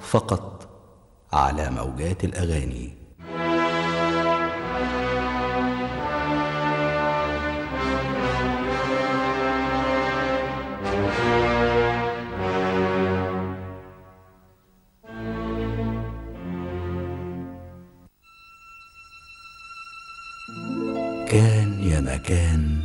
فقط على موجات الأغاني. كان يا مكان.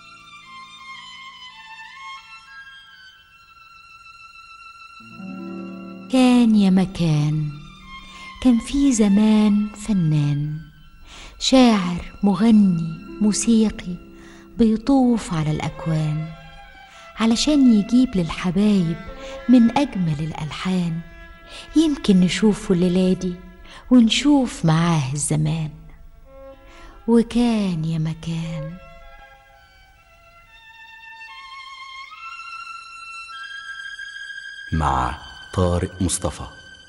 كان يا مكان، كان في زمان فنان شاعر مغني موسيقي بيطوف على الأكوان علشان يجيب للحبايب من أجمل الألحان. يمكن نشوفه الليلة دي ونشوف معاه الزمان. وكان يا مكان. مع طارق مصطفى.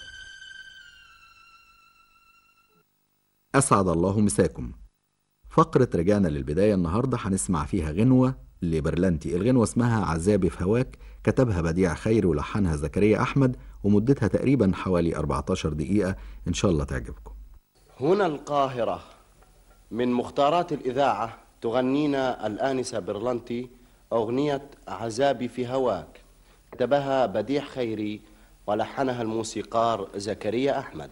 أسعد الله مساكم. فقرة رجعنا للبداية النهاردة هنسمع فيها غنوة لبرلنتي. الغنوة اسمها عذابي في هواك، كتبها بديع خير ولحنها زكريا أحمد، ومدتها تقريبا حوالي 14 دقيقة. إن شاء الله تعجبكم. هنا القاهرة، من مختارات الإذاعة تغنينا الآنسة برلنتي أغنية عذابي في هواك، كتبها بديع خيري ولحنها الموسيقار زكريا أحمد.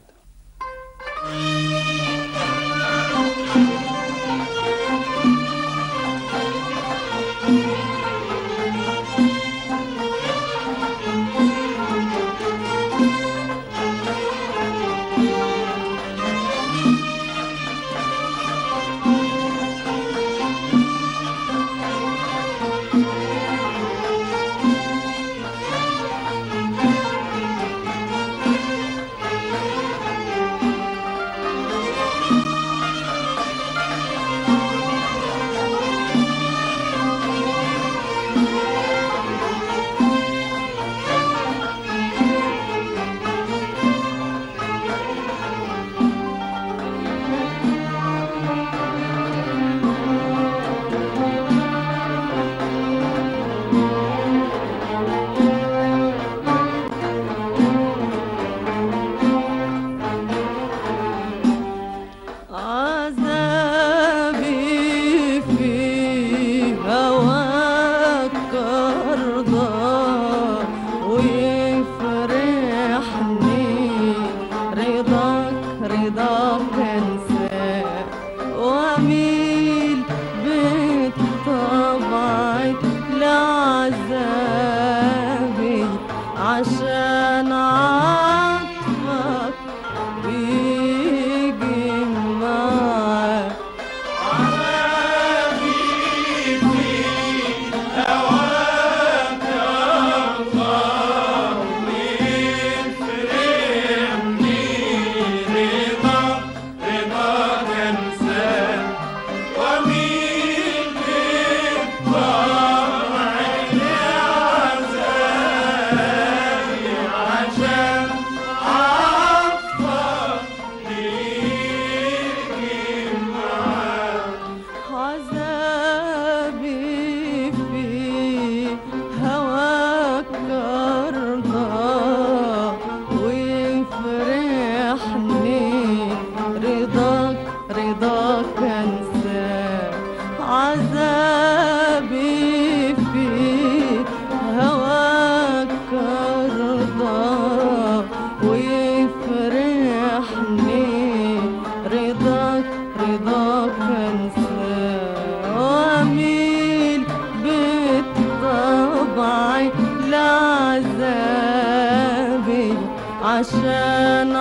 عشان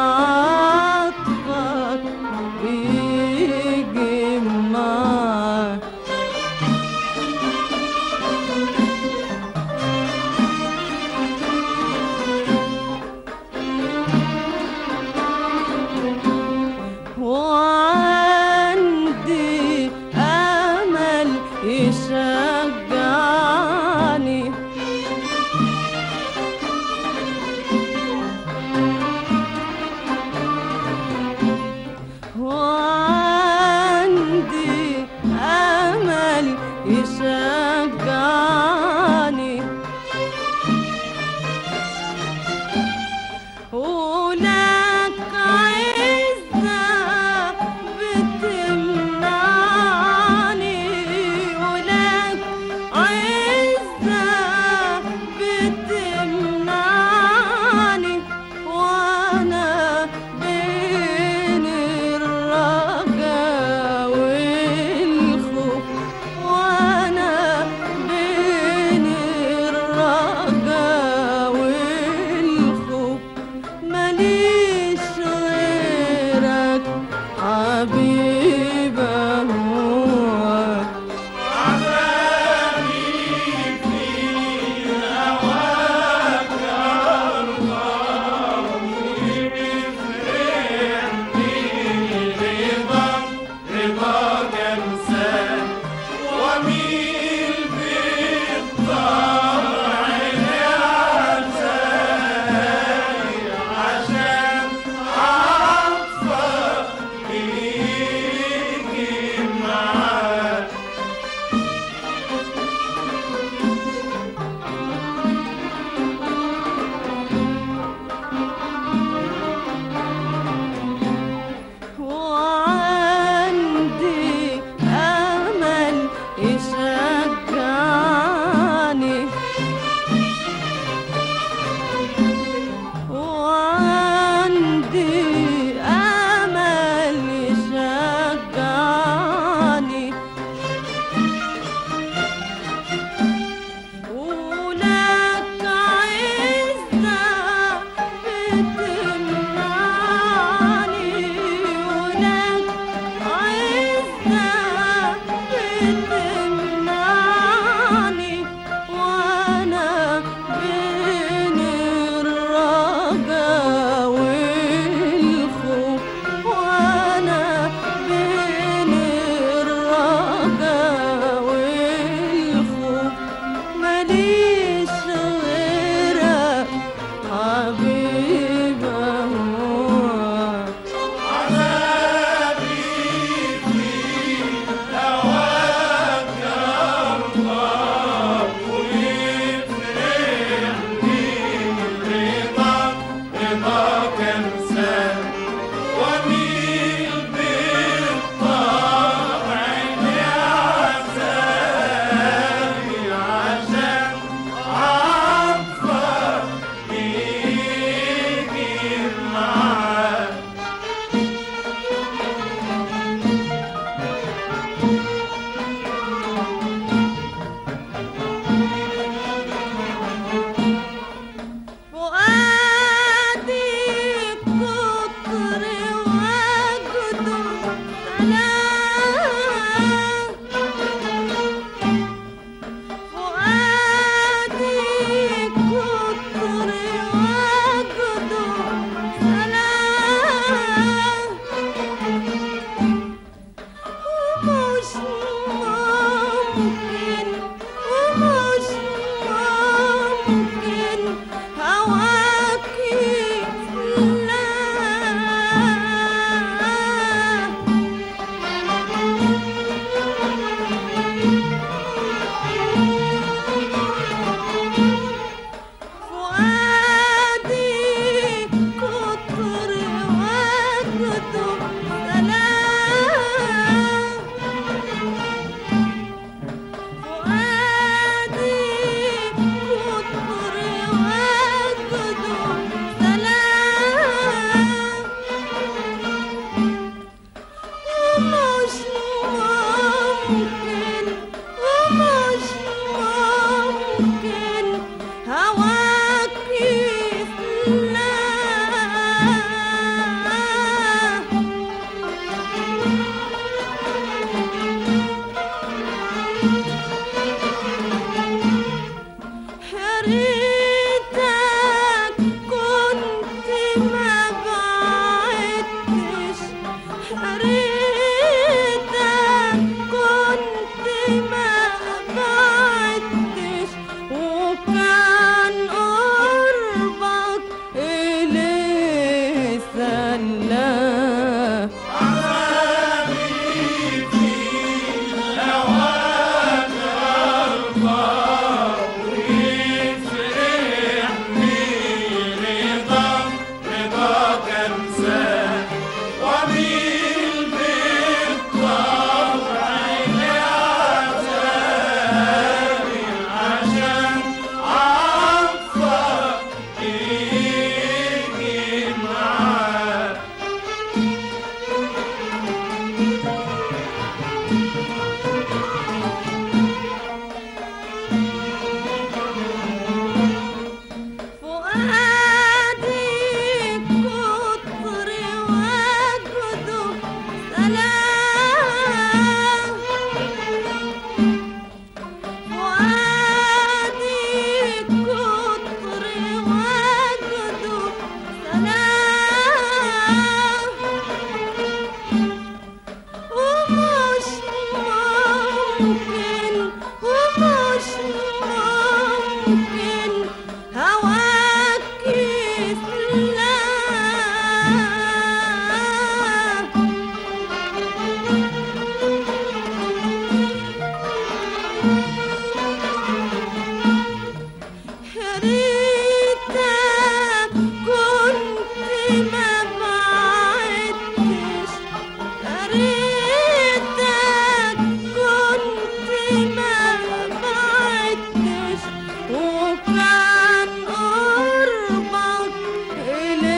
عطفك بيجي معاك. وعندي أمل يشجعني، وعندي أمل يشجعني، ولو رضاك انساه واميل بالطبع لعذابي عشان عطفك يجي معاك. وكان قربك إلي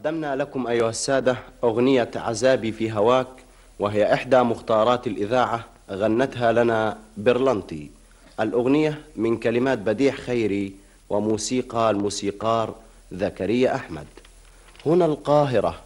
قدمنا لكم أيها السادة أغنية عذابي في هواك، وهي إحدى مختارات الإذاعة غنتها لنا برلنتي. الأغنية من كلمات بديع خيري وموسيقى الموسيقار زكريا أحمد. هنا القاهرة.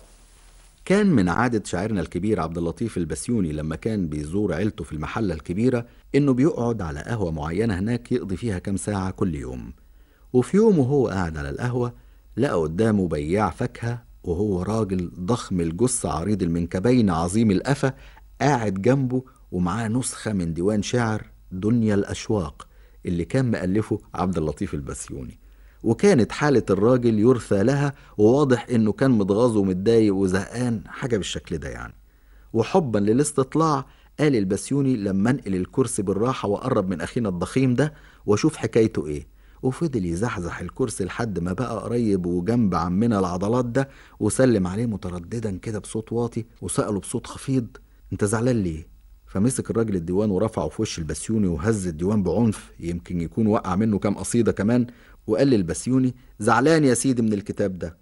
كان من عادة شاعرنا الكبير عبد اللطيف البسيوني لما كان بيزور عيلته في المحلة الكبيرة إنه بيقعد على قهوة معينة هناك يقضي فيها كام ساعة كل يوم. وفي يوم وهو قاعد على القهوة لقى قدامه بياع فاكهة، وهو راجل ضخم الجثة عريض المنكبين عظيم القفا قاعد جنبه، ومعاه نسخة من ديوان شعر دنيا الأشواق اللي كان مألفه عبد اللطيف البسيوني. وكانت حالة الراجل يرثى لها، وواضح إنه كان متغاظ ومتضايق وزهقان حاجة بالشكل ده يعني. وحبا للاستطلاع قال البسيوني لما انقل الكرسي بالراحة وقرب من أخينا الضخيم ده وأشوف حكايته إيه. وفضل يزحزح الكرسي لحد ما بقى قريب وجنب عمنا العضلات ده، وسلم عليه مترددا كده بصوت واطي، وسأله بصوت خفيض: انت زعلان ليه؟ فمسك الراجل الديوان ورفعه في وش البسيوني وهز الديوان بعنف، يمكن يكون وقع منه كام قصيدة كمان، وقال للبسيوني: زعلان يا سيدي من الكتاب ده.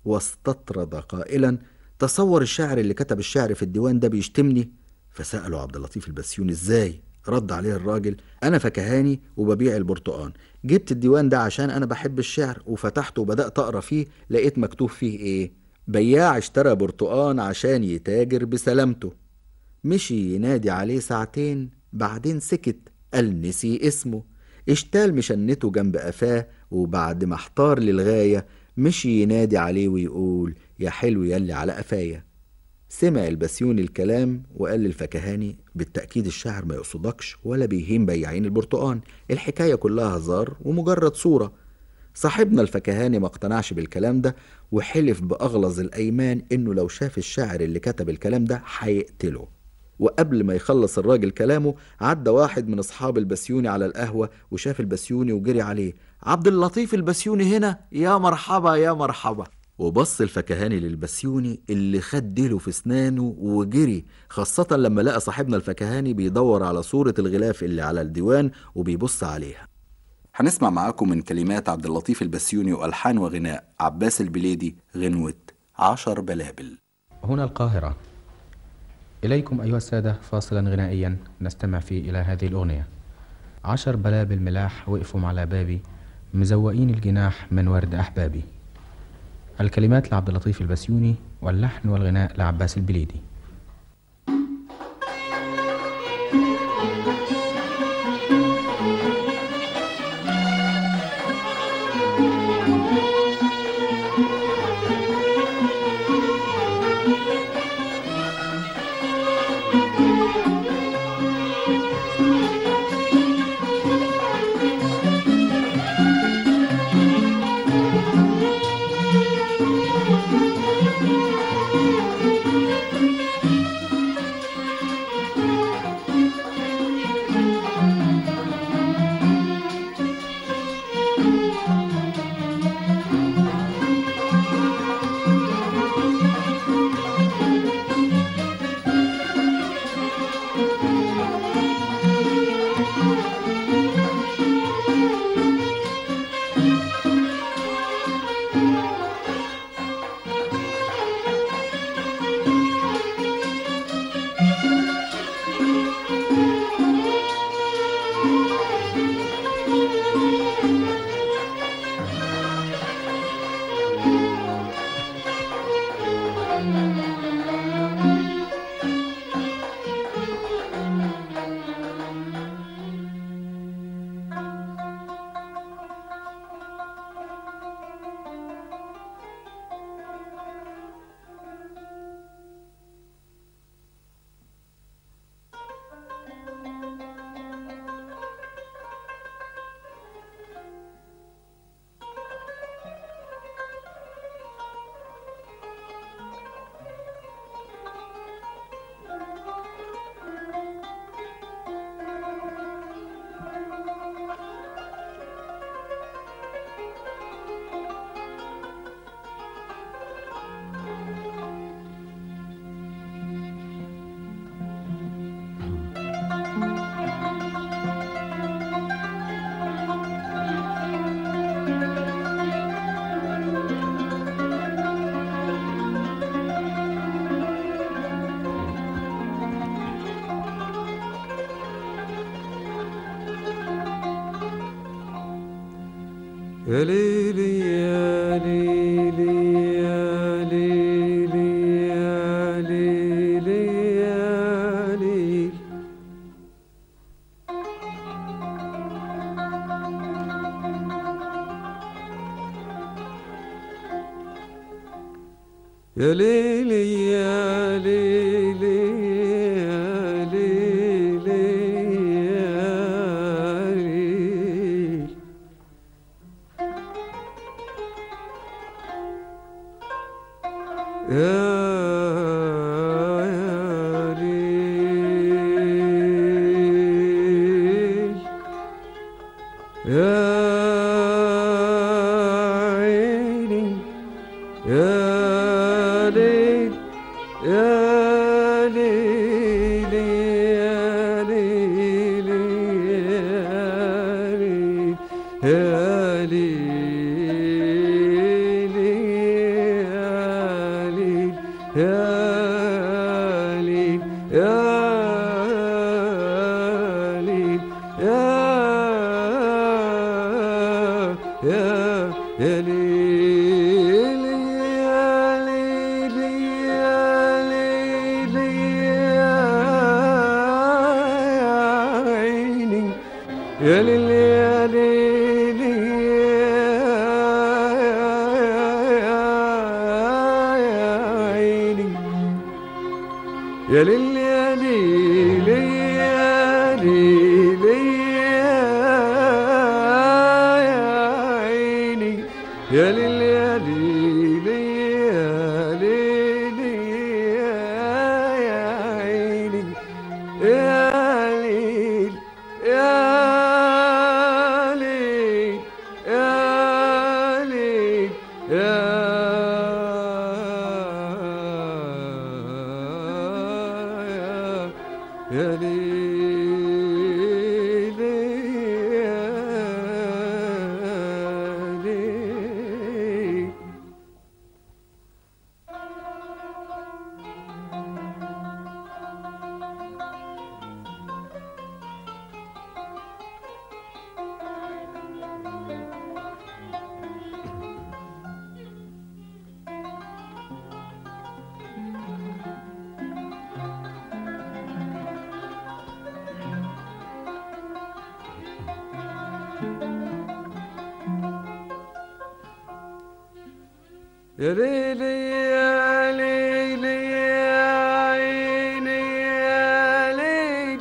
واستطرد قائلا: تصور الشاعر اللي كتب الشعر في الديوان ده بيشتمني. فسأله عبد اللطيف البسيوني: ازاي؟ رد عليه الراجل: انا فكهاني وببيع البرتقان، جبت الديوان ده عشان انا بحب الشعر، وفتحته وبدأت اقرا فيه، لقيت مكتوب فيه ايه؟ بياع اشترى برتقان عشان يتاجر بسلامته. مشي ينادي عليه ساعتين، بعدين سكت، قال نسي اسمه. اشتال مشنته جنب قفاه، وبعد ما احتار للغاية مشي ينادي عليه ويقول: يا حلو يلي على قفايا. سمع البسيوني الكلام وقال للفكهاني: بالتأكيد الشاعر ما يقصدكش ولا بيهين بياعين البرتقان، الحكاية كلها هزار ومجرد صورة. صاحبنا الفكهاني ما اقتنعش بالكلام ده، وحلف بأغلظ الأيمان إنه لو شاف الشاعر اللي كتب الكلام ده هيقتله. وقبل ما يخلص الراجل كلامه عدى واحد من أصحاب البسيوني على القهوة وشاف البسيوني وجري عليه: عبد اللطيف البسيوني هنا؟ يا مرحبا يا مرحبا. وبص الفكهاني للبسيوني اللي خد ديله في اسنانه وجري، خاصة لما لقى صاحبنا الفكهاني بيدور على صورة الغلاف اللي على الديوان وبيبص عليها. هنسمع معاكم من كلمات عبد اللطيف البسيوني وألحان وغناء عباس البليدي غنوة 10 بلابل. هنا القاهرة. إليكم أيها السادة فاصلا غنائيا نستمع فيه إلى هذه الأغنية. 10 بلابل ملاح وقفوا على بابي، مزوقين الجناح من ورد أحبابي. الكلمات لعبد اللطيف البسيوني واللحن والغناء لعباس البليدي. يا ليلي يا ليلي يا ليلي يا ليلي يا ليلي يا ليلي يا ليلي يا ليلي يا ليلي يا ليل يا ليل يا ليل يا عيني يا ليل يا ليل يا ليل يا عيني يا ليل يا ليل يا ليل يا ليل يا ليل يا ليلي يا ليلي يا عيني يا ليل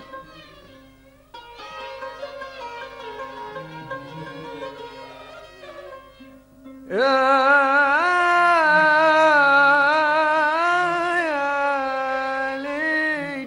يا ليل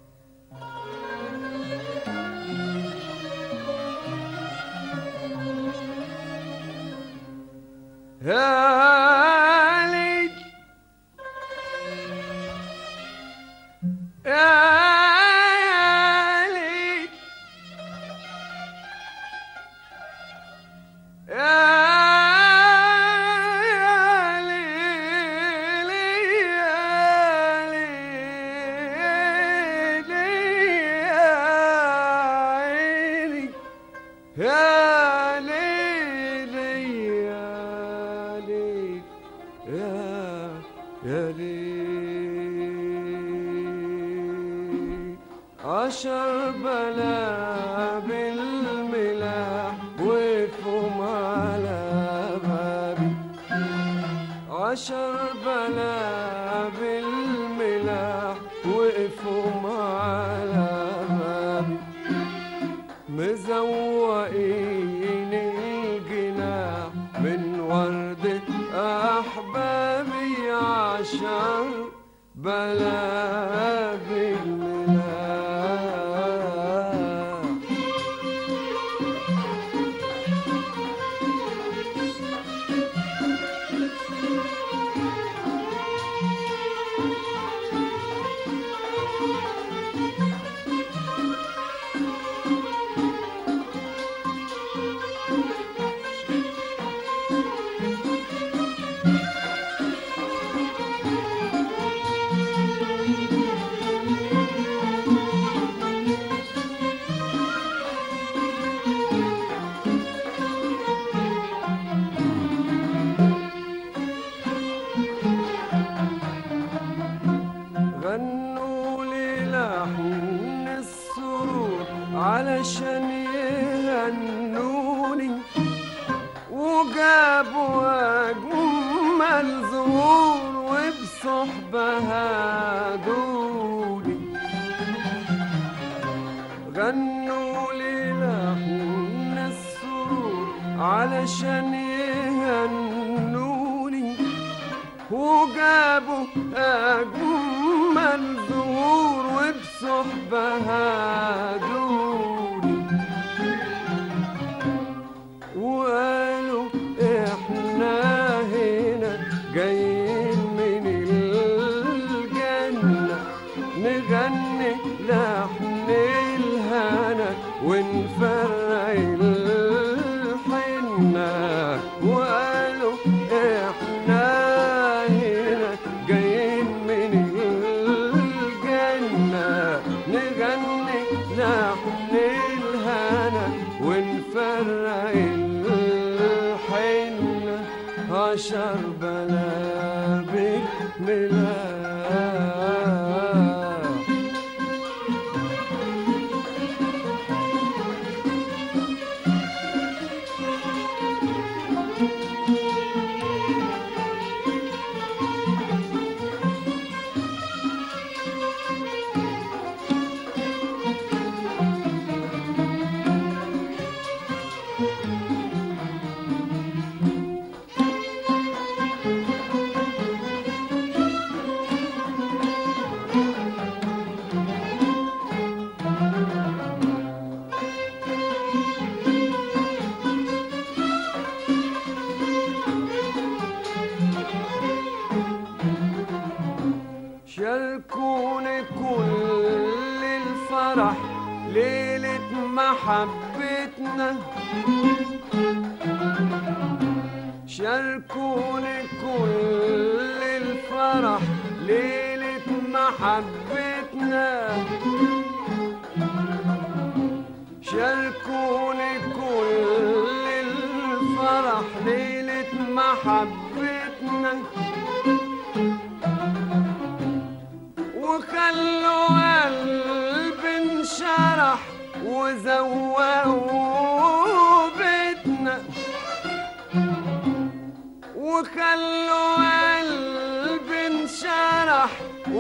عشر بلا بالملاح وقفوا على بابي عشر بلا بالملاح وقفوا على بابي مزوقين الجناح من وردة أحبابي عشر بلا بالملاح علشان يهنوني وجابوا أجمل زهور وبصحبها دولي غنوا لي لحن السرور علشان يهنوني وجابوا أجمل زهور وبصحبها دولي وقالوا احنا هنا جايين من الجنة نغني لحن الهنا ونفرق الحنة وقالوا احنا هنا جايين من الجنة نغني لحن الهنا ونفرق الحنة 10 بلابل ملاح شاركوني كل الفرح ليلة محبتنا شاركوني كل الفرح ليلة محبتنا شاركوني كل الفرح ليلة محبتنا وخلوا قلبي انشرح وزوقوا بيتنا وخلوا قلبي انشرح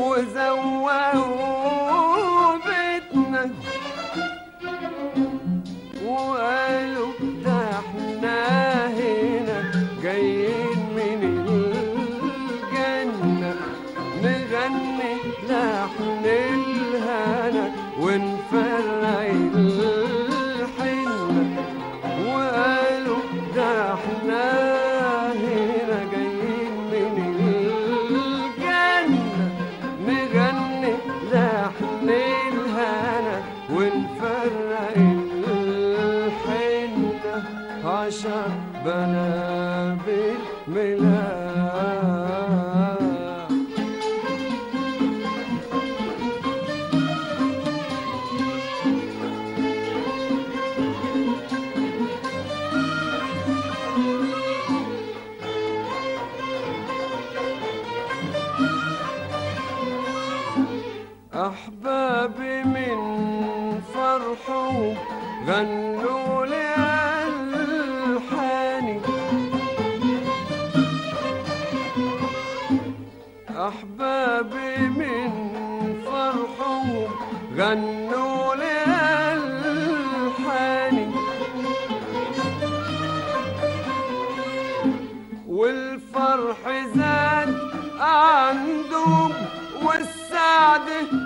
وزوقوا بيتنا وقالوا ده احنا هنا جايين من الجنة نغني لحن الهنا ونفرق الحنة وقالوا ده احنا هنا جايين من الجنة نغني لحن الهنا ونفرق الحنة 10 بلابل ملاح أحبابي من فرحهم غنوا لي ألحاني أحبابي من فرحهم غنوا لي ألحاني والفرح زاد عندهم والسعد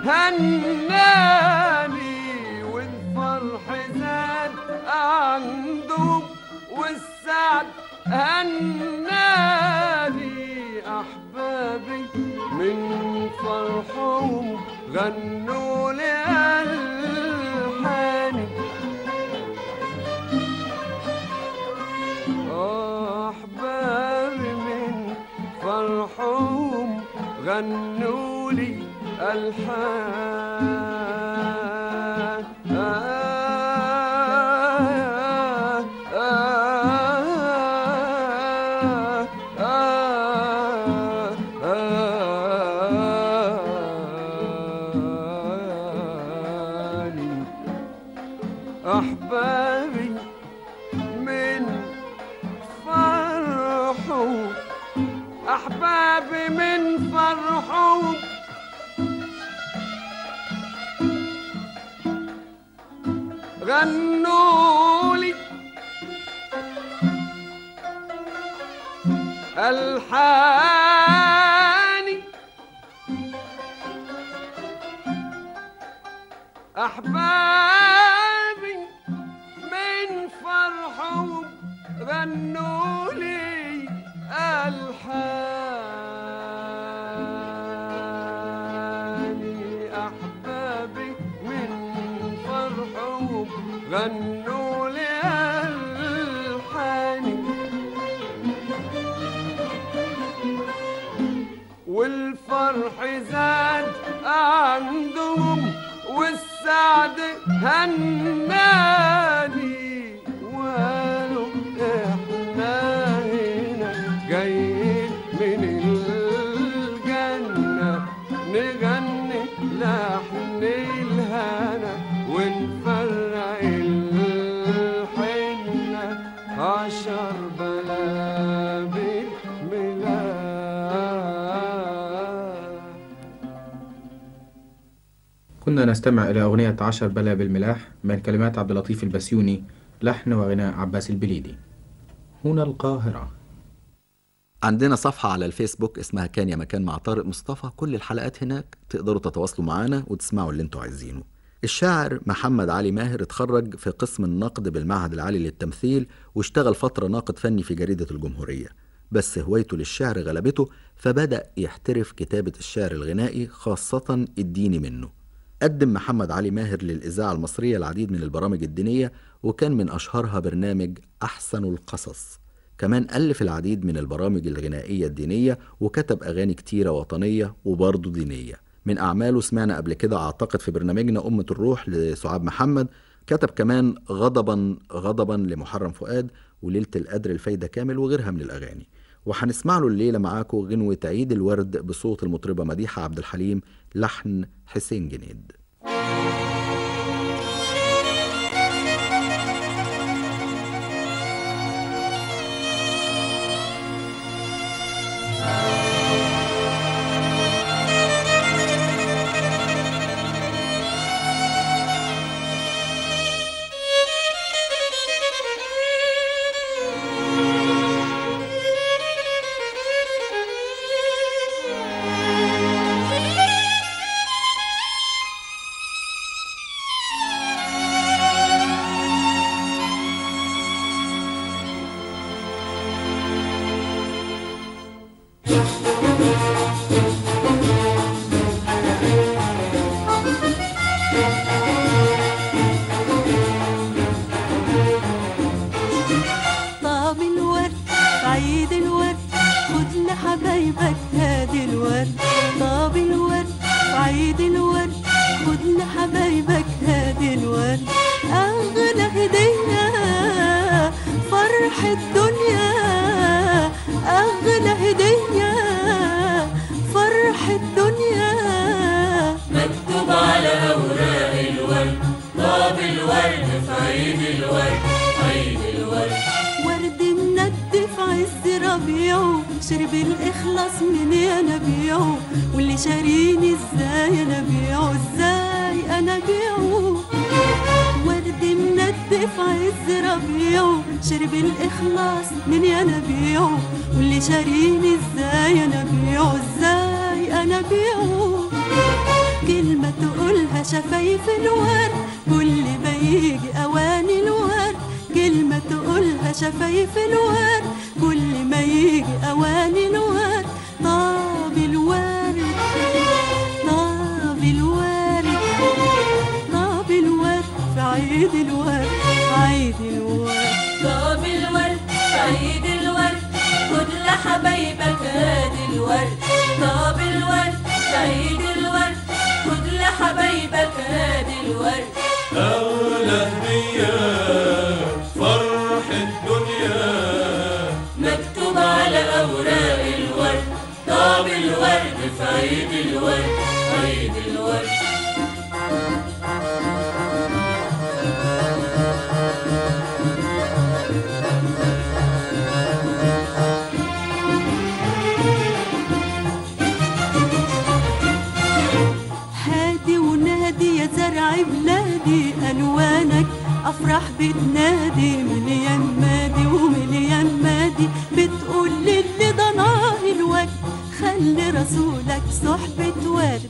هناني والفرح زاد عندهم والسعد هناني أحبابي من فرحهم غنوا لي ألحاني أحبابي من فرحهم غنوا لي ألحان غنولي ألحاني أحبابي من فرحهم غنولي ألحاني أحبابي من فرحهم غنولي ألحاني والفرح زاد عندهم والسعد هناني وقالوا احنا هنا جايين من الجنة نغني لحن الهنا ونفرق الحنة 10 بلابل كنا نستمع إلى أغنية 10 بلابل ملاح من كلمات عبد اللطيف البسيوني، لحن وغناء عباس البليدي. هنا القاهرة. عندنا صفحة على الفيسبوك اسمها كان يا مكان مع طارق مصطفى، كل الحلقات هناك تقدروا تتواصلوا معنا وتسمعوا اللي انتوا عايزينه. الشاعر محمد علي ماهر اتخرج في قسم النقد بالمعهد العالي للتمثيل واشتغل فترة ناقد فني في جريدة الجمهورية، بس هوايته للشعر غلبته فبدأ يحترف كتابة الشعر الغنائي خاصة الديني منه. قدم محمد علي ماهر للإذاعة المصرية العديد من البرامج الدينية وكان من أشهرها برنامج أحسن القصص. كمان ألف العديد من البرامج الغنائية الدينية وكتب أغاني كتيرة وطنية وبرضه دينية. من أعماله سمعنا قبل كده أعتقد في برنامجنا أمة الروح لسعاد محمد، كتب كمان غضبا غضبا لمحرم فؤاد وليلة القدر الفايدة كامل وغيرها من الأغاني. وهنسمع له الليلة معاكم غنوة عيد الورد بصوت المطربة مديحة عبد الحليم، لحن حسين جنيد. شرب الإخلاص من يا نبيعه واللي شاريني ازاي انا بيعه ازاي انا بيعه ورد منتف عز ربيعه شرب الإخلاص من يا نبيعه واللي شاريني ازاي انا بيعه ازاي انا بيعه كلمة تقولها شفايف الورد كل ما يجي اواني الورد كلمة تقولها شفايف الورد كل ما يجي اواني الورد طاب الورد طاب الورد طاب الورد في عيد الورد عيد الورد طاب الورد في عيد الورد خد لحبايبك هادي الورد طاب الورد في عيد الورد خد لحبايبك هادي الورد أولى هدية فرح الدنيا مكتوب على أوراق الورد طاب الورد في عيد الورد عيد الورد هادي ونادي يا زرع بلادي ألوانك أفراح بتنادي مليان مادي ومليان مادي، بتقول للي ضناه الوجد خلي رسولك صحبة ورد.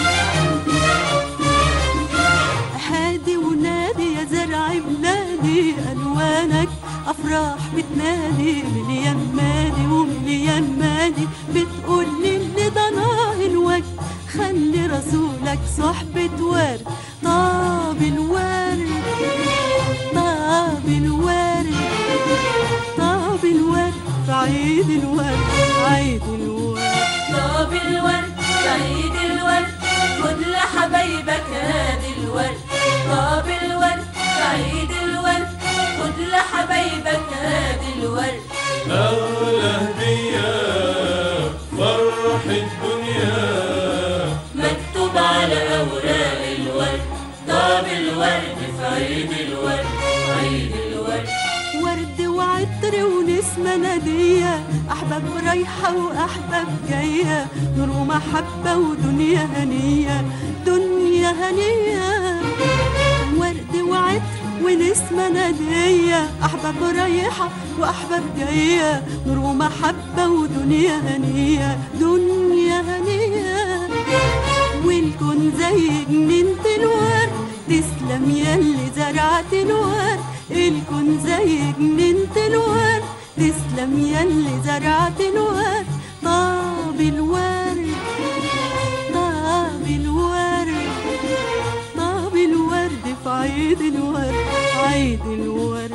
هادي ونادي يا زرع بلادي ألوانك أفراح بتنادي مليان مادي ومليان مادي، بتقول للي ضناه الوجد خلي رسولك صحبة ورد. طاب الورد طاب الورد طاب الورد في عيد الورد عيد الورد. طاب الورد في عيد الورد خد لحبايبك هادي الورد. طاب الورد في عيد الورد خد لحبايبك هادي الورد. أغلى هدية فرح الدنيا مكتوب على أوراق الورد. طاب الورد في عيد الورد عيد الورد. ورد وعطر ونسمة نادية أحباب رايحة وأحباب جاية، نور ومحبة ودنيا هنية دنيا هنية. ورد وعطر ونسمة نادية أحباب رايحة وأحباب جاية، نور ومحبة ودنيا هنية دنيا هنية. والكون زي جنينة الورد تسلم ياللي زرعت الورد. الكون زي جنينة الورد تسلم ياللي زرعت الورد. طاب الورد طاب الورد طاب الورد في عيد الورد عيد الورد.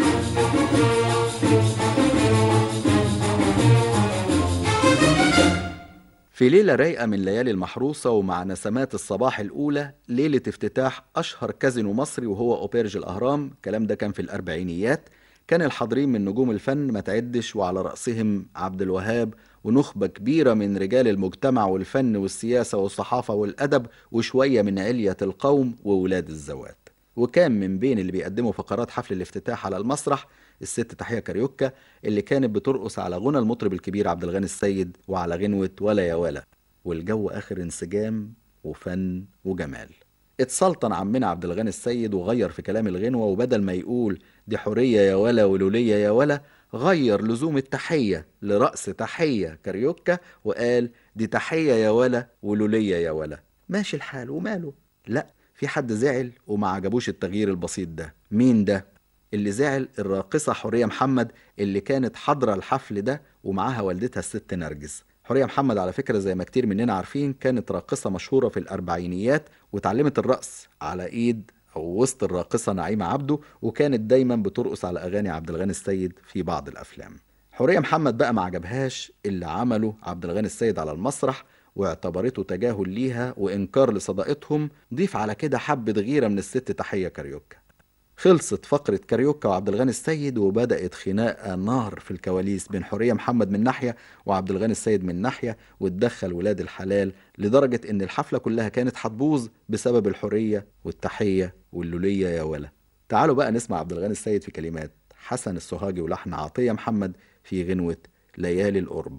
في ليلة رايقة من ليالي المحروسة ومع نسمات الصباح الأولى، ليلة افتتاح أشهر كازينو مصري وهو أوبرج الأهرام. الكلام ده كان في الأربعينيات. كان الحاضرين من نجوم الفن ما تعدش، وعلى رأسهم عبد الوهاب ونخبة كبيرة من رجال المجتمع والفن والسياسة والصحافة والأدب، وشوية من علية القوم وولاد الزوات. وكان من بين اللي بيقدموا فقرات حفل الافتتاح على المسرح الست تحية كاريوكا، اللي كانت بترقص على غنى المطرب الكبير عبد الغني السيد وعلى غنوة ولا يا ولا. والجو آخر انسجام وفن وجمال. اتسلطن عمنا عبد الغني السيد وغير في كلام الغنوة، وبدل ما يقول دي حورية يا ولا ولولية يا ولا، غير لزوم التحية لرأس تحية كاريوكا وقال دي تحية يا ولا ولولية يا ولا. ماشي الحال وماله. لا، في حد زعل وما عجبوش التغيير البسيط ده. مين ده؟ اللي زعل الراقصة حورية محمد اللي كانت حاضرة الحفل ده ومعاها والدتها الست نرجس. حورية محمد على فكرة زي ما كتير مننا عارفين كانت راقصة مشهورة في الأربعينيات، وتعلمت الرقص على إيد أو وسط الراقصة نعيمة عبده، وكانت دايما بترقص على أغاني عبد الغني السيد في بعض الأفلام. حورية محمد بقى ما عجبهاش اللي عمله عبد الغني السيد على المسرح، واعتبرته تجاهل ليها وإنكار لصداقتهم. ضيف على كده حبة غيرة من الست تحية كاريوكا. خلصت فقرة كاريوكا وعبد الغني السيد، وبدأت خناقة نار في الكواليس بين حورية محمد من ناحية وعبد الغني السيد من ناحية، واتدخل ولاد الحلال لدرجة ان الحفلة كلها كانت هتبوظ بسبب الحورية والتحية واللولية يا ولا. تعالوا بقى نسمع عبد الغني السيد في كلمات حسن السوهاجي ولحن عطية محمد في غنوة ليالي القرب.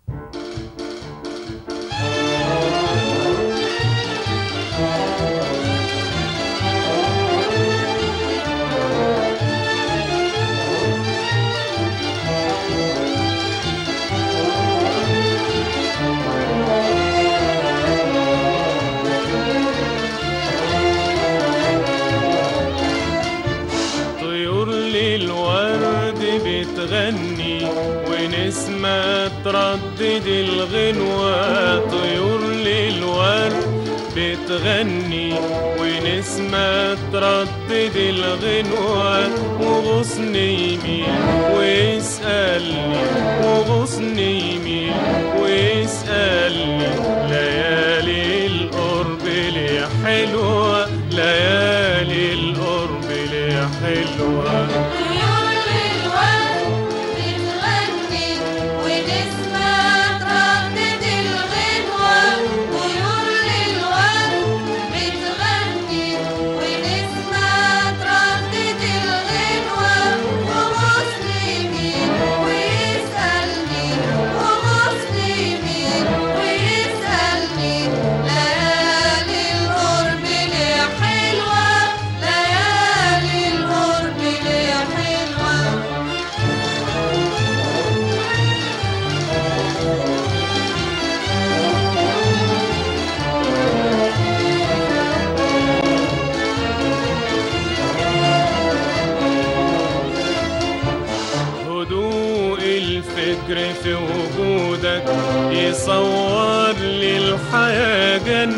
بتغني ونسمة تردد الغنوة. طيور للورد بتغني ونسمة تردد الغنوة. وغصن يمين ويسألني وغصن يمين ويسألني ليالي القرب ليه حلوة ليالي القرب ليه حلوة. ليالي القرب ليه حلوة ليالي القرب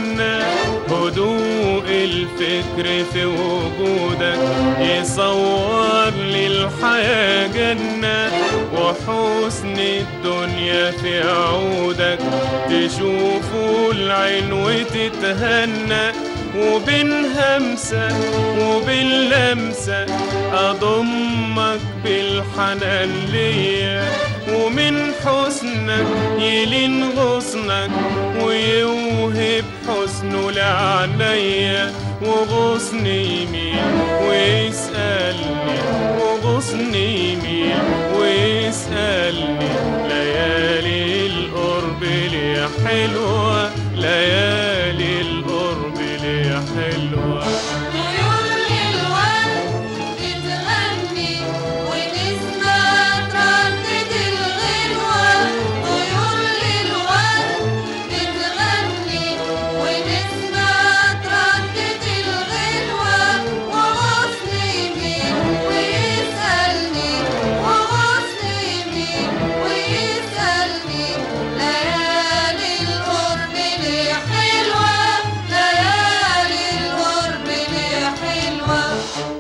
جنة، هدوء الفكر في وجودك يصور لي الحياة جنة، وحسن الدنيا في عودك تشوفوا العين وتتهنى، وبين همسة وبين لمسة أضمك بالحنان ليا، ومن حسنك يلين غصنك ويوهب حسنه لعليا، وغصني يميل ويسألني، وغصني يميل ويسألني، ليالي القرب لي حلوة، ليالي القرب لي حلوة. طيور الورد بتغني ونسمع تردد الغنوة، طيور الورد بتغني ونسمع تردد الغنوة، وغصن يميل ويسألني، وغصن يميل ويسألني، ليالي القرب لي حلوة، ليالي القرب لي حلوة.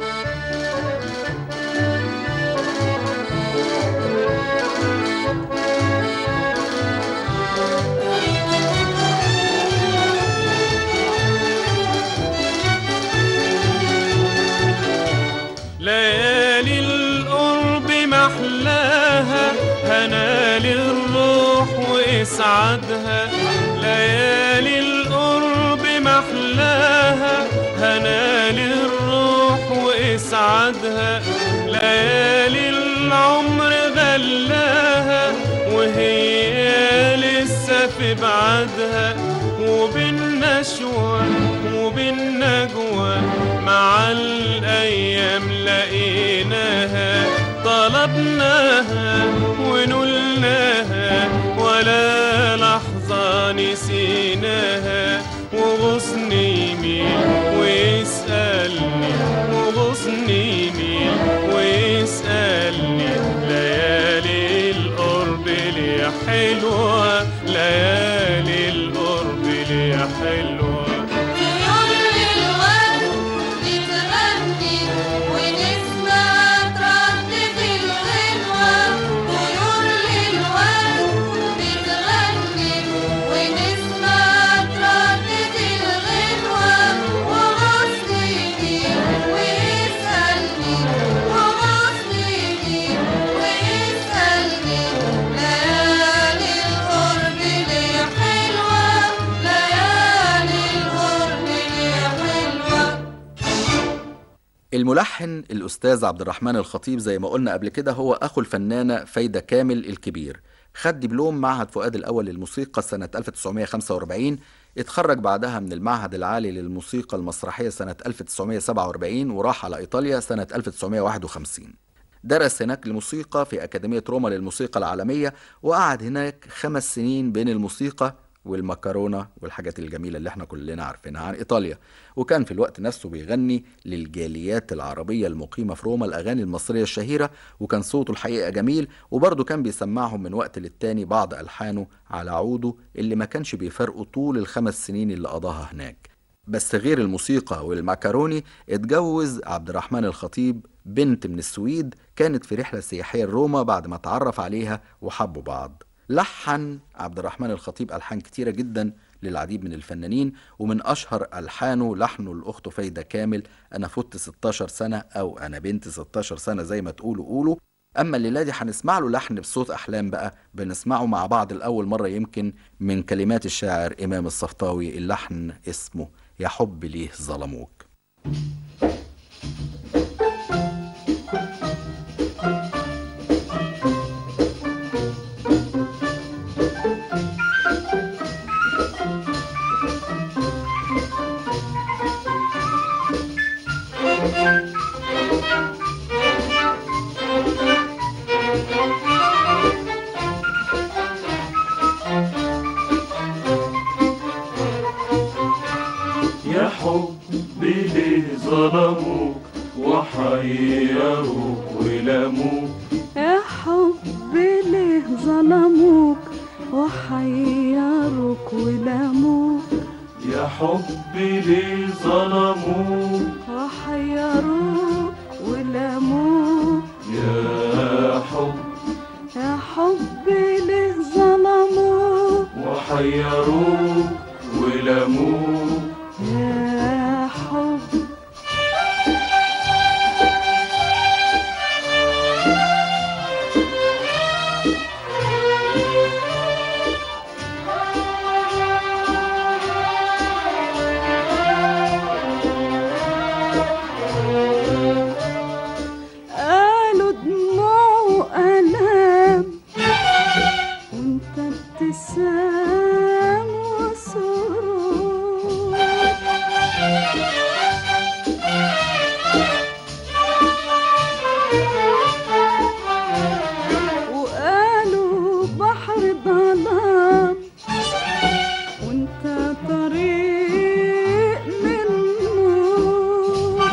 ليالي القرب محلاها هنا للروح وإسعادها، ليالي القرب محلاها هنا للروح وإسعادها، ليالي العمر غلاها وهي لسه في بعدها، وبالنشوة وبالنجوى مع الأيام لقيناها، طلبناها ونلناها ولا لحظة نسيناها، وغصن يميل ويسألني، وغصن يميل ويسألني، ليالي القرب لي حلوة، ليالي القرب لي حلوة. طيور الورد بتغني ونسمع تردد الغنوة، طيور الورد بتغني ونسمع تردد الغنوة، وغصن يميل ويسألني، وغصن يميل ويسألني، ليالي القرب لي حلوة، ليالي القرب لي حلوة. الملحن الأستاذ عبد الرحمن الخطيب زي ما قلنا قبل كده هو أخو الفنانة فايدة كامل الكبير، خد دبلوم معهد فؤاد الأول للموسيقى سنة 1945، اتخرج بعدها من المعهد العالي للموسيقى المسرحية سنة 1947 وراح على إيطاليا سنة 1951. درس هناك الموسيقى في أكاديمية روما للموسيقى العالمية، وقعد هناك 5 سنين بين الموسيقى والمكرونة والحاجات الجميلة اللي احنا كلنا عارفينها عن إيطاليا، وكان في الوقت نفسه بيغني للجاليات العربية المقيمة في روما الأغاني المصرية الشهيرة، وكان صوته الحقيقة جميل، وبرضه كان بيسمعهم من وقت للتاني بعض ألحانه على عوده اللي ما كانش بيفرقوا طول ال5 سنين اللي قضاها هناك. بس غير الموسيقى والمكروني اتجوز عبد الرحمن الخطيب بنت من السويد كانت في رحلة سياحية لروما بعد ما تعرف عليها وحبوا بعض. لحن عبد الرحمن الخطيب ألحان كتيرة جدا للعديد من الفنانين، ومن أشهر ألحانه لحنه لأخته فايدة كامل أنا فت 16 سنة أو أنا بنت 16 سنة زي ما تقولوا. أما الليلة دي هنسمع له لحن بصوت أحلام بقى، بنسمعه مع بعض الأول مرة يمكن من كلمات الشاعر إمام الصفطاوي، اللحن اسمه يا حب ليه ظلموك. يا حبي ليه ظلموك وحيروك ولموك، يا حبي ليه ظلموك وحيروك ولموك، يا حبي ليه ظلموك وحيروك ولاموك يا حب يا حبي ليه ظلموك وحيروك ولاموك يا حب قالوا دموع وألام وانت ابتسام وسرور وقالوا بحر ظلام وانت طريق من نور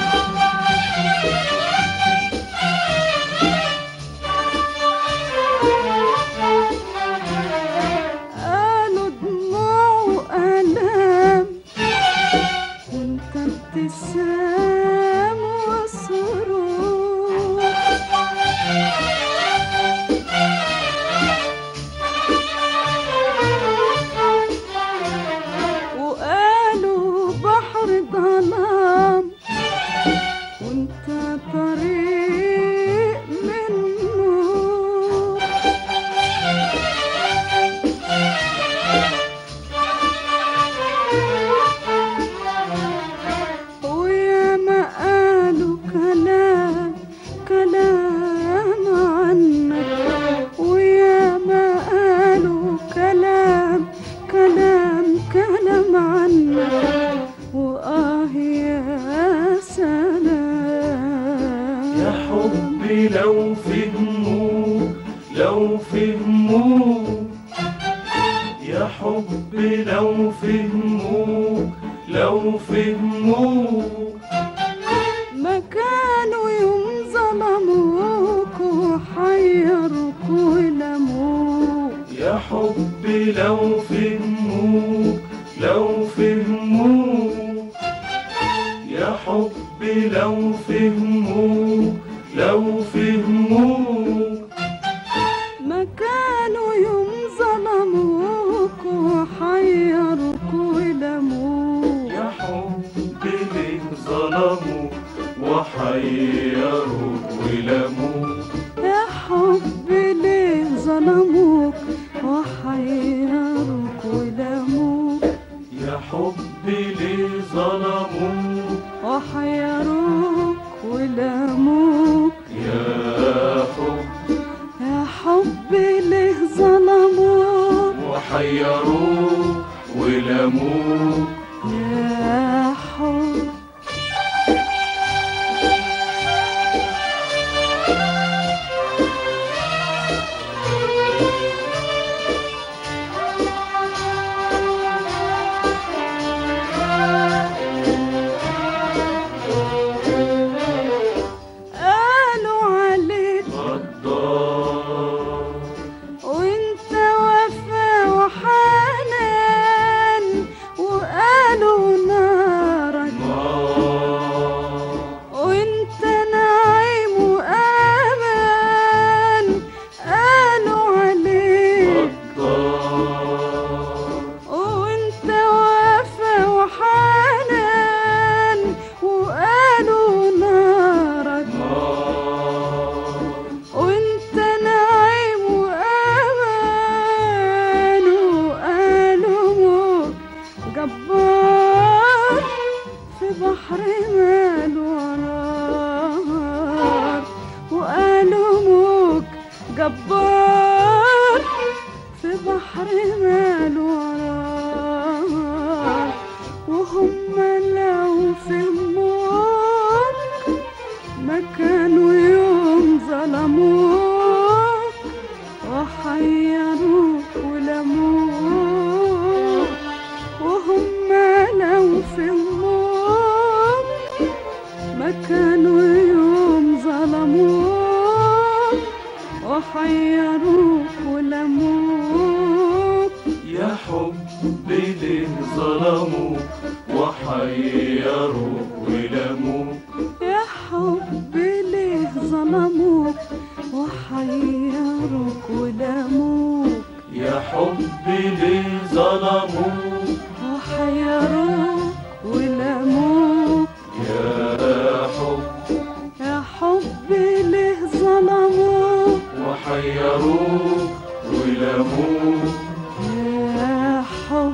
قالوا دموع وألام وانت ابتسام وسرور وقالوا بحر ظلام وانت طريق من نور ويا ما قالوا كلام كلام عنك ويا ما قالوا كلام كلام كلام عنك وآه يا سلام يا حبي لو فهموك لو فهموك يا حبي لو فهموك لو فهموك ما كانوا يوم ظلموك وحيروك ولاموك يا حبي لو فهموك لو فهموك يا حبي لو فهموك لو فهموك ما كانوا يوم ظلموك وحيروك ولاموك يا حبي ليه ظلموك وحيروك ولاموك يا حبي ليه ظلموك وحيروك ولاموك يا حبي ليه ظلموك وحيروك ولاموك يا حب يا حبي ليه ظلموك وحيروك ولاموك يا حب قالوا عليك غدار وانت وفا وحنان وقالوا نارك نار وانت نعيم وامان قالوا عليك غدار وانت وفا وحنان وقالوا نارك نار وانت نعيم وامان وقالوا موج جبار في بحر مال ورار وقالوا موج جبار في بحر مال ورار وهم لو فهموك ما كانوا يوم ظلموك وحيروك ولاموك وهم لو فهموك ما كانوا يوم ظلموك وحيروك ولاموك يا حبي ليه ظلموك وحيروك ولموك يا حبي ليه ظلموك وحيروك ولموك يا حبي ليه ظلموك وحيروك ولموك يا حبي ليه ظلموك وحيروك ولموك يا حب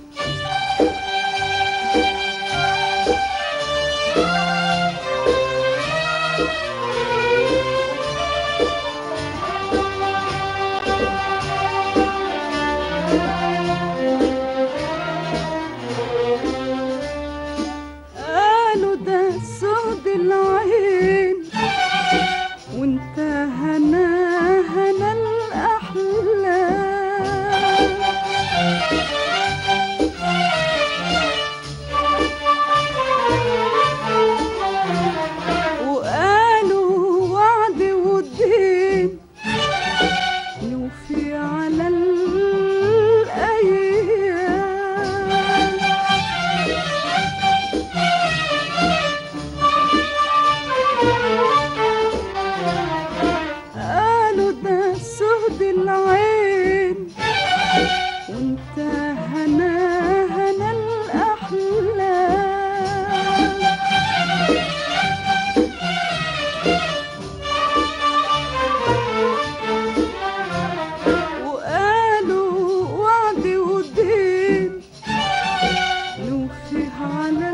قالوا ده سود العين وانت هنا الأحلام وقالوا وعد ودين نوفي على الأيام قالوا ده سود العين وانت هنا الأحلام وقالوا وعد ودين نوفي على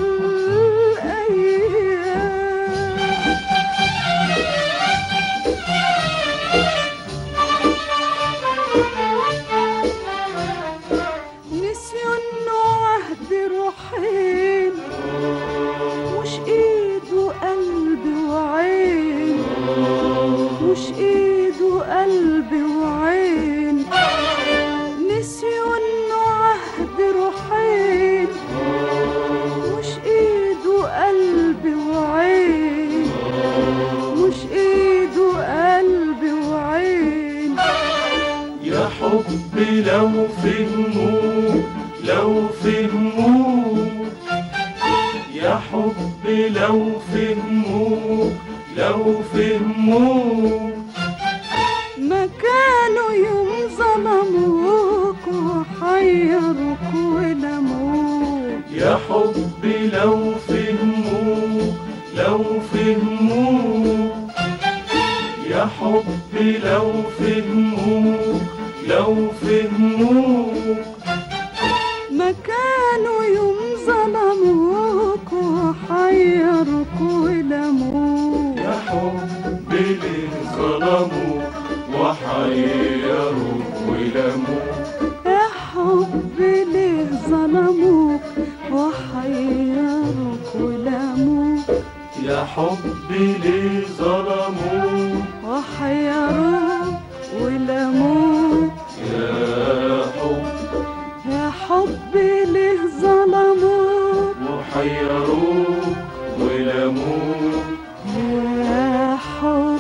الأيام نسيوا انه عهد روحين مش ايد وقلب وعين مش ايد وقلب وعين نسيوا انه عهد روحين مش ايد وقلب وعين مش ايد وقلب وعين يا حبي لو فهموك يا حبي لو فهموك ما كانوا يوم ظلموك وحيروك ولموك يا حبي لو فهموك يا حبي لو فهموك ما كانوا يوم ظلموك وحيروك ولموك يا حبي ليه ظلموك وحيروك ولموك يا حبي ليه ظلموك وحيروك ولموك يا حبي ليه ظلموك وحيروك ولموك يا يا حبي ليه ظلموك وحيروك ولموك يا حب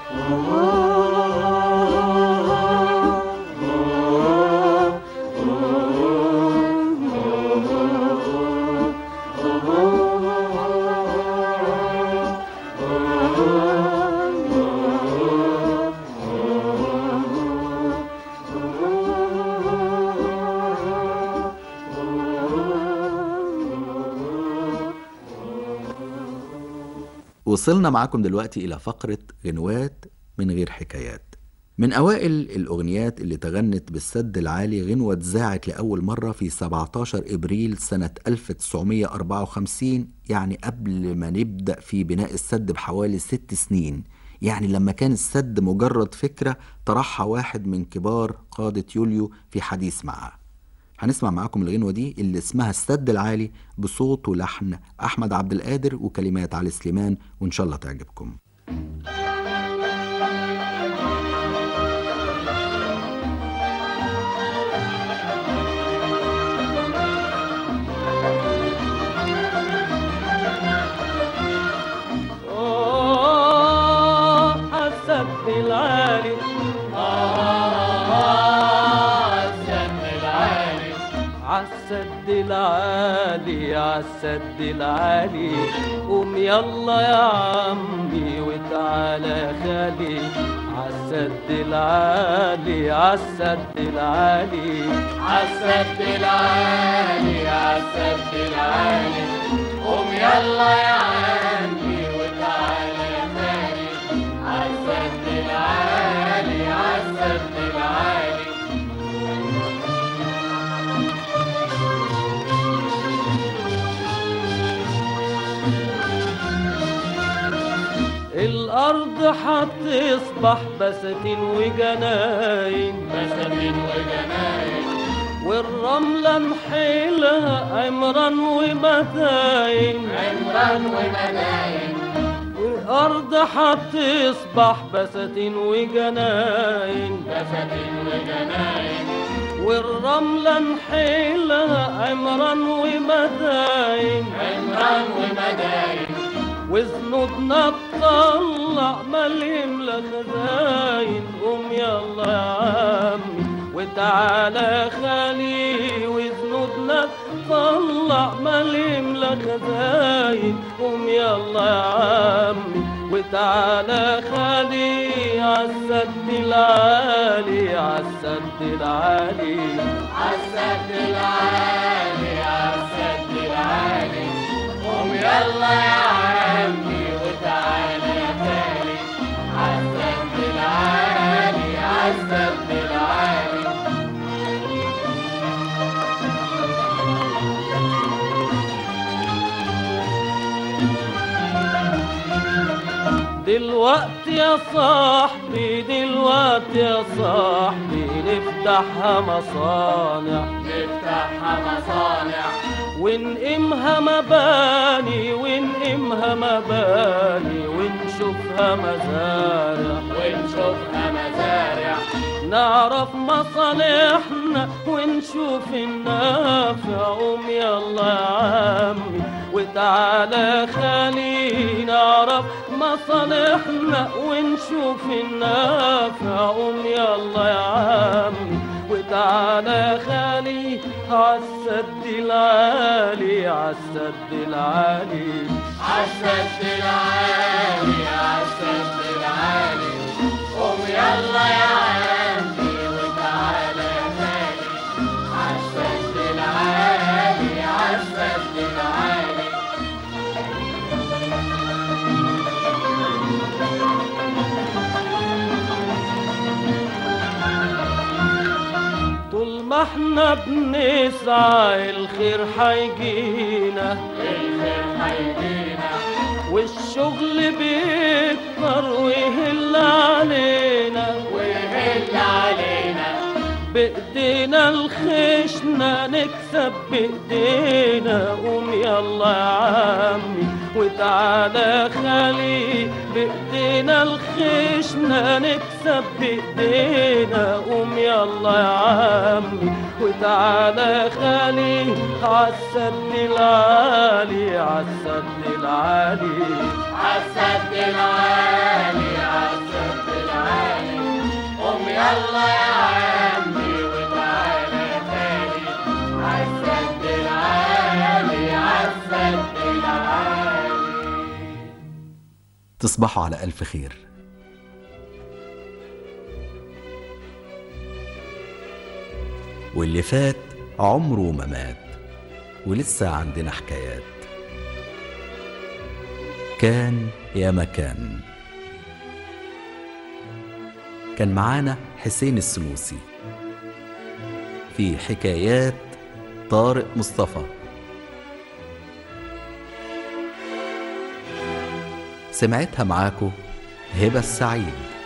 وصلنا معاكم دلوقتي إلى فقرة غنوات من غير حكايات. من أوائل الأغنيات اللي تغنت بالسد العالي غنوة اتذاعت لأول مرة في 17 إبريل سنة 1954، يعني قبل ما نبدأ في بناء السد بحوالي 6 سنين، يعني لما كان السد مجرد فكرة طرحها واحد من كبار قادة يوليو في حديث معاه. هنسمع معاكم الغنوة دي اللي اسمها السد العالي بصوت ولحن أحمد عبد القادر وكلمات علي سليمان، وإن شاء الله تعجبكم. السد العالي السد العالي العالي عالسد العالي. قوم يلا يا عمي وتعالى خالي عالسد العالي عالسد العالي عالسد العالي عالسد العالي. قوم يلا يا عمي وتعالى خالي عالسد العالي عالسد العالي. الأرض هتصبح بساتين وجناين بساتين وجناين. والرملة نحيلها عمران ومداين عمران ومداين. والأرض هتصبح بساتين وجناين بساتين وجناين. والرملة نحيلها عمران ومداين عمران ومداين. وزنودنا تطلع مليم لخزاين. قوم يلا يا عمي وتعالى خالي وزنودنا تطلع مليم لخزاين. قوم يلا يا عمي وتعالى خالي عالسد العالي عالسد العالي عالسد العالي عالسد العالي. قوم يلا يا عمي وتعالى خالي عالسد العالي عالسد العالي. دلوقتي يا صاحبي دلوقتي يا صاحبي نفتحها مصانع نفتحها مصانع. ونقيمها مباني ونقيمها مباني ونشوفها مزارع ونشوفها مزارع. نعرف مصالحنا ونشوف النافع. قوم يلا يا عمي وتعالى خالي نعرف مصالحنا ونشوف النافع. قوم يلا يا عمي وتعالى خالي عالسد العالي عالسد العالي عالسد العالي عالسد العالي. قوم يلا يا عمي وتعالى خالي عالسد العالي عالسد العالي. طول ما احنا بنسعى الخير حيجينا الخير حيجينا. والشغل بيكتر ويهل علينا ويهل علينا. بايدينا الخشنة نكسب بايدينا. قوم يلا يا عمي وتعالى خالي بايدينا الخشنة نكسب بايدينا. قوم يلا يا عمي وتعالى خالي عالسد العالي عالسد العالي عالسد العالي عالسد العالي. قوم يلا يا عمي وتعالى خالي عالسد العالي عالسد العالي. تصبحوا على ألف خير. واللي فات عمره ما مات ولسه عندنا حكايات. كان يا مكان. كان معانا حسين السنوسي في حكايات طارق مصطفى. سمعتها معاكو هبة السعيد.